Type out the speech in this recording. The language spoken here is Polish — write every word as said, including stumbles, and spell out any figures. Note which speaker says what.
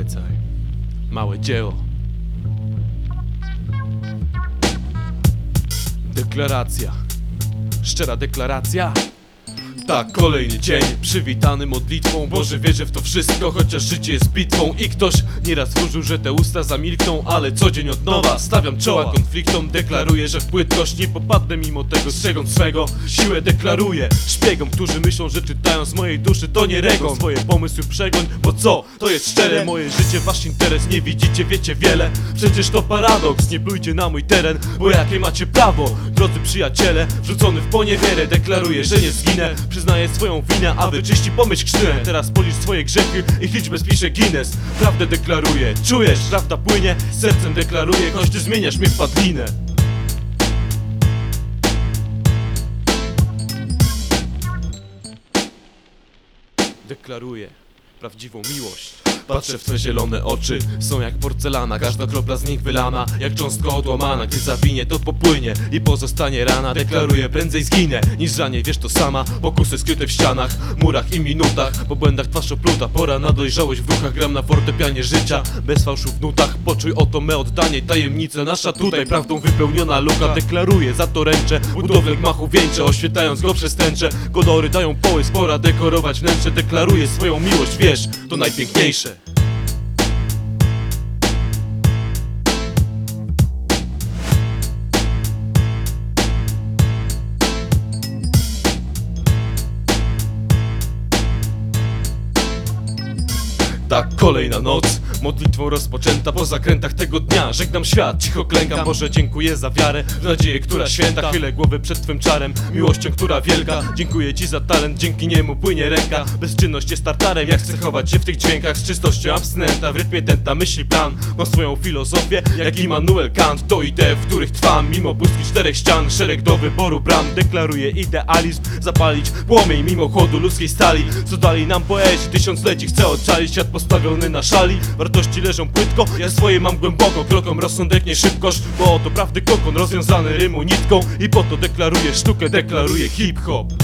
Speaker 1: Polecaj. Małe dzieło. Deklaracja. Szczera deklaracja. Tak, kolejny dzień przywitany modlitwą. Boże, wierzę w to wszystko, chociaż życie jest bitwą. I ktoś nieraz wróżył, że te usta zamilkną, ale co dzień od nowa stawiam czoła konfliktom. Deklaruję, że w płytkość nie popadnę, mimo tego strzegąc swego siłę deklaruję szpiegom, którzy myślą, że czytają z mojej duszy, to nie regą. Swoje pomysły przegoń, bo co? To jest szczere. Moje życie, wasz interes, nie widzicie, wiecie wiele. Przecież to paradoks, nie plujcie na mój teren, bo jakie macie prawo? Drodzy przyjaciele, wrzucony w poniewierę, deklaruję, że nie zginę. Przyznaję swoją winę, a wyczyści pomyśl krzywę. Teraz policz swoje grzechy i liczbę spisze Guinness. Prawdę deklaruję, czujesz, prawda płynie. Sercem deklaruję, choć ty zmieniasz mnie w padlinę. Deklaruję prawdziwą miłość. Patrzę w twe zielone oczy, są jak porcelana. Każda kropla z nich wylana, jak cząstka odłamana. Gdy zawinie, to popłynie i pozostanie rana. Deklaruję, prędzej zginę, niż ranię, wiesz to sama. Pokusy skryte w ścianach, murach i minutach. Po błędach twarz opluta, pora na dojrzałość w ruchach. Gram na fortepianie życia, bez fałszu w nutach. Poczuj oto me oddanie, tajemnicę nasza tutaj. Prawdą wypełniona luka, deklaruję, za to ręczę. Budowlę gmachu wieńczę, oświetlając go przez tęczę. Kolory dają połys, pora dekorować wnętrze. Deklaruję swoją miłość, wiesz, to najpiękniejsze. Tak, kolejna noc, modlitwą rozpoczęta. Po zakrętach tego dnia żegnam świat, cicho klękam. Boże, dziękuję za wiarę, w nadzieję, która święta. Chylę głowę przed twym czarem, miłością, która wielka. Dziękuję ci za talent, dzięki niemu płynie ręka. Bezczynność jest tartarem, jak chcę chować się w tych dźwiękach. Z czystością abstynenta, w rytmie tęta myśli plan. Mam swoją filozofię, jak Immanuel Kant. To idee, w których trwam, mimo pustki czterech ścian. Szereg do wyboru bram, deklaruję idealizm. Zapalić płomień, mimo chłodu ludzkiej stali. Co dali nam poeci, tysiącleci chcę odczaić. Świat postawiony na szali, wartości leżą płytko. Ja swoje mam głęboko, krokom rozsądek, nie szybkość. Bo oto prawdy kokon, rozwiązany rymu nitką. I po to deklaruję sztukę, deklaruję hip-hop.